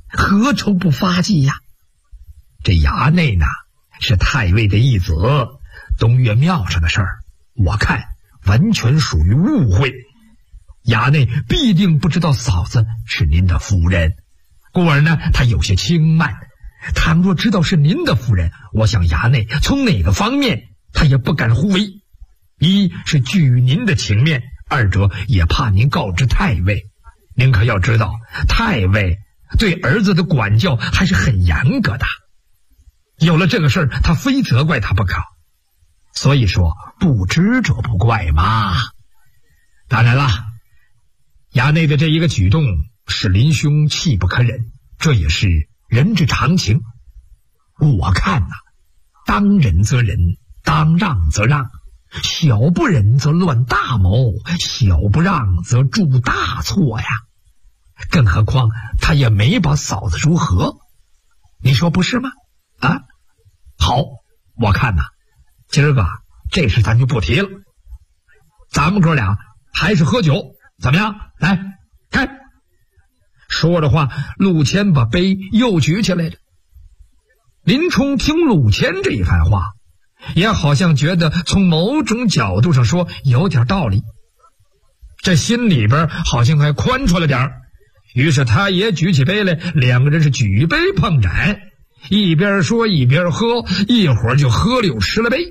何愁不发迹呀？这衙内呢是太尉的义子，东岳庙上的事儿，我看完全属于误会。衙内必定不知道嫂子是您的夫人，故而呢他有些轻慢。倘若知道是您的夫人，我想衙内从哪个方面他也不敢胡为。一是惧于您的情面，二者也怕您告知太尉。您可要知道，太尉对儿子的管教还是很严格的，有了这个事儿，他非责怪他不可。所以说不知者不怪嘛。当然了，衙内的这一个举动使林兄气不可忍，这也是人之常情。我看呐，当忍则忍，当让则让，小不忍则乱大谋，小不让则铸大错呀。更何况他也没把嫂子如何，你说不是吗？啊，好，我看呐，今儿个这事咱就不提了，咱们哥俩还是喝酒，怎么样？来，开！说着话，陆谦把杯又举起来了。林冲听陆谦这一番话，也好像觉得从某种角度上说有点道理，这心里边好像还宽敞了点儿。于是他也举起杯来，两个人是举杯碰盏，一边说一边喝，一会儿就喝了有10来杯。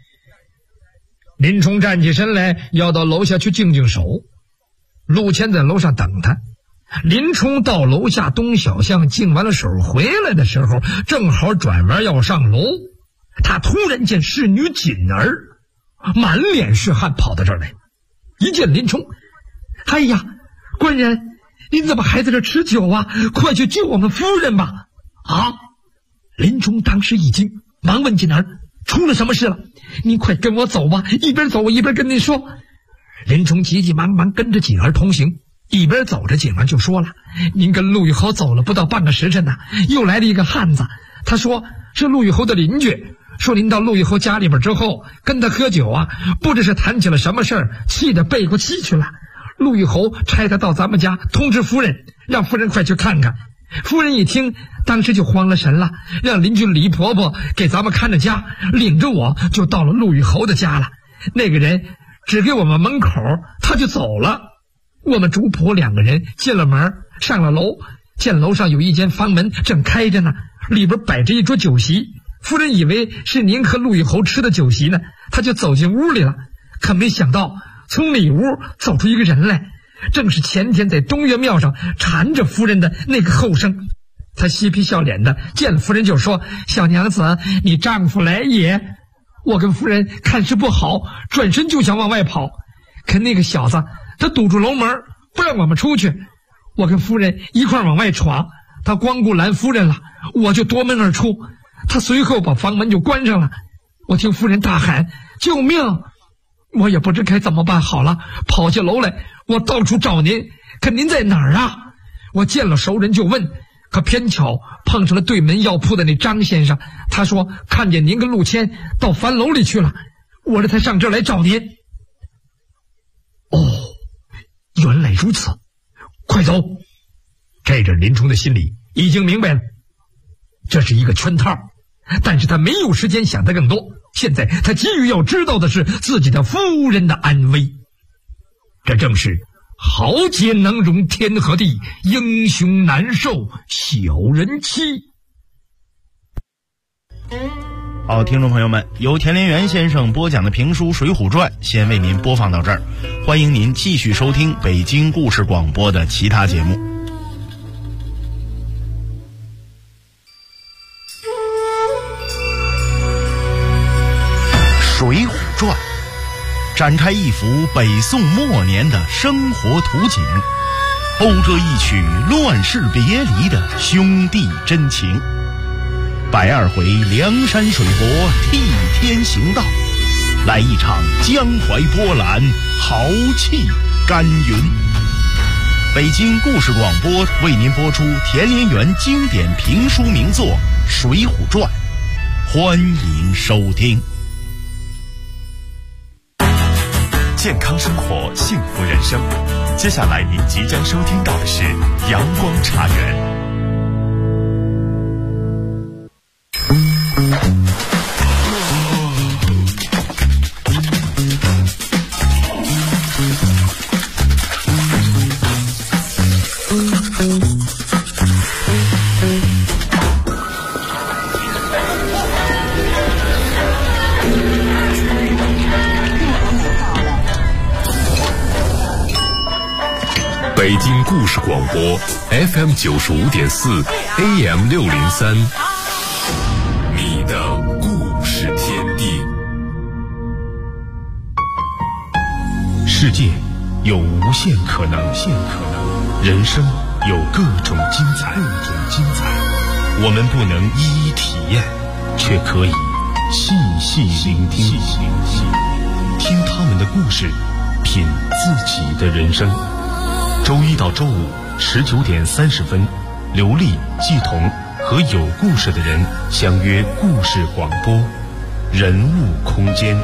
林冲站起身来，要到楼下去净净手。陆谦在楼上等他。林冲到楼下东小巷净完了手回来的时候，正好转弯要上楼，他突然见侍女锦儿满脸是汗跑到这儿来，一见林冲，哎呀，官人，您怎么还在这吃酒啊？快去救我们夫人吧！啊！林冲当时一惊，忙问锦儿，出了什么事了？您快跟我走吧！一边走我一边跟您说。林冲急急忙忙跟着锦儿同行，一边走着，锦儿就说了：您跟陆玉侯走了不到半个时辰呢，又来了一个汉子，他说是陆玉侯的邻居，说您到陆玉侯家里边之后跟他喝酒啊，不知是谈起了什么事儿，气得背过气去了。陆玉侯差他到咱们家通知夫人，让夫人快去看看。夫人一听，当时就慌了神了，让邻居李婆婆给咱们看着家，领着我就到了陆玉侯的家了。那个人只给我们门口，他就走了。我们主仆两个人进了门，上了楼，见楼上有一间房门正开着呢，里边摆着一桌酒席。夫人以为是您和陆玉侯吃的酒席呢，他就走进屋里了，可没想到从里屋走出一个人来，正是前天在东岳庙上缠着夫人的那个后生。他嬉皮笑脸的见了夫人就说：小娘子，你丈夫来也。我跟夫人看事不好，转身就想往外跑，可那个小子他堵住楼门不让我们出去，我跟夫人一块往外闯，他光顾拦夫人了，我就夺门而出，他随后把房门就关上了。我听夫人大喊救命，我也不知该怎么办好了，跑下楼来，我到处找您，可您在哪儿啊？我见了熟人就问，可偏巧碰上了对门药铺的那张先生，他说看见您跟陆谦到樊楼里去了，我这才上这儿来找您。哦，原来如此，快走！这阵林冲的心里已经明白了，这是一个圈套，但是他没有时间想得更多，现在他急于要知道的是自己的夫人的安危。这正是豪杰能容天和地，英雄难受小人欺。 好，听众朋友们，由田连元先生播讲的评书《水浒传》先为您播放到这儿，欢迎您继续收听北京故事广播的其他节目。《水浒传》展开一幅北宋末年的生活图景，讴歌一曲乱世别离的兄弟真情。102回梁山水泊替天行道，来一场江淮波澜，豪气干云。北京故事广播为您播出田连元经典评书名作《水浒传》，欢迎收听。 健康生活，幸福人生。接下来您即将收听到的是阳光茶园。 事广播 FM 95.4 AM 603，你的故事天地。 世界有无限可能，人生有各种精彩。我们不能一一体验，却可以细细聆听，听他们的故事，品自己的人生。周一到周五19点30分，刘丽、季彤和有故事的人相约故事广播，人物空间。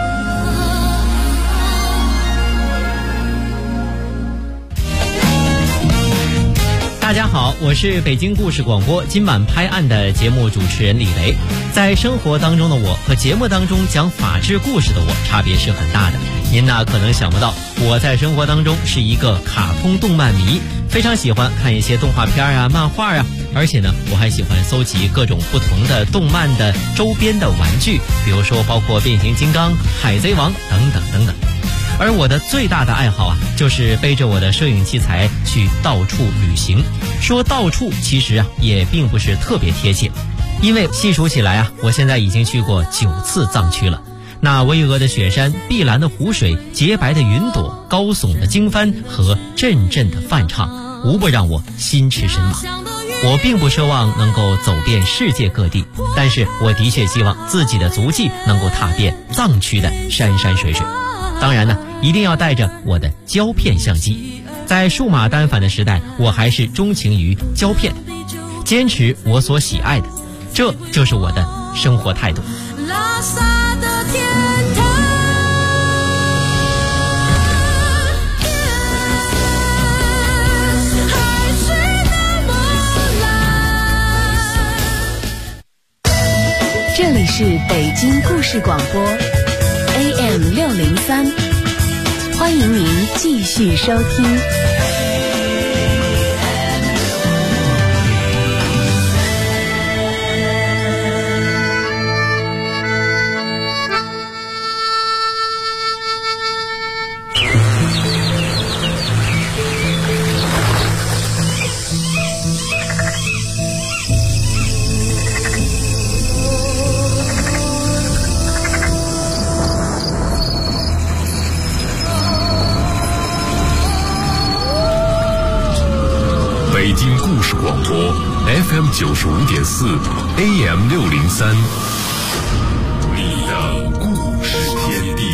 大家好，我是北京故事广播今晚拍案的节目主持人李雷。在生活当中的我和节目当中讲法治故事的我差别是很大的。您呢可能想不到，我在生活当中是一个卡通动漫迷，非常喜欢看一些动画片啊、漫画啊，而且呢我还喜欢搜集各种不同的动漫的周边的玩具，比如说包括变形金刚、海贼王等等等等。而我的最大的爱好啊，就是背着我的摄影器材去到处旅行。说到处其实啊也并不是特别贴切，因为细数起来啊，我现在已经去过9次藏区了。那巍峨的雪山、碧蓝的湖水、洁白的云朵、高耸的经幡和阵阵的梵唱，无不让我心驰神往。我并不奢望能够走遍世界各地，但是我的确希望自己的足迹能够踏遍藏区的山山水水。当然呢，一定要带着我的胶片相机。在数码单反的时代，我还是钟情于胶片，坚持我所喜爱的，这就是我的生活态度。拉萨的天堂，还是那么蓝。 这里是北京故事广播 AM 603，欢迎您继续收听。 北京故事广播 FM 95.4 AM 603，你的故事天地。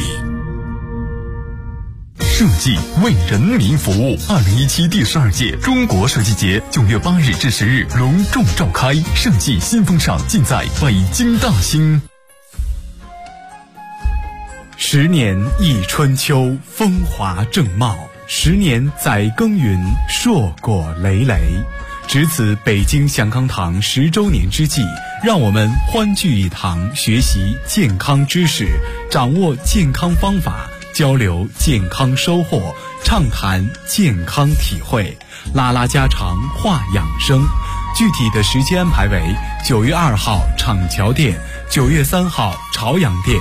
设计为人民服务。2017第12届中国设计节9月8日至10日隆重召开，设计新风尚尽在北京大兴。 10年一春秋，风华正茂；10年载耕耘，硕果累累。值此北京祥康堂10周年之际，让我们欢聚一堂，学习健康知识，掌握健康方法，交流健康收获，畅谈健康体会，拉拉家常，话养生。具体的时间安排为9月2号厂桥店，9月3号朝阳店。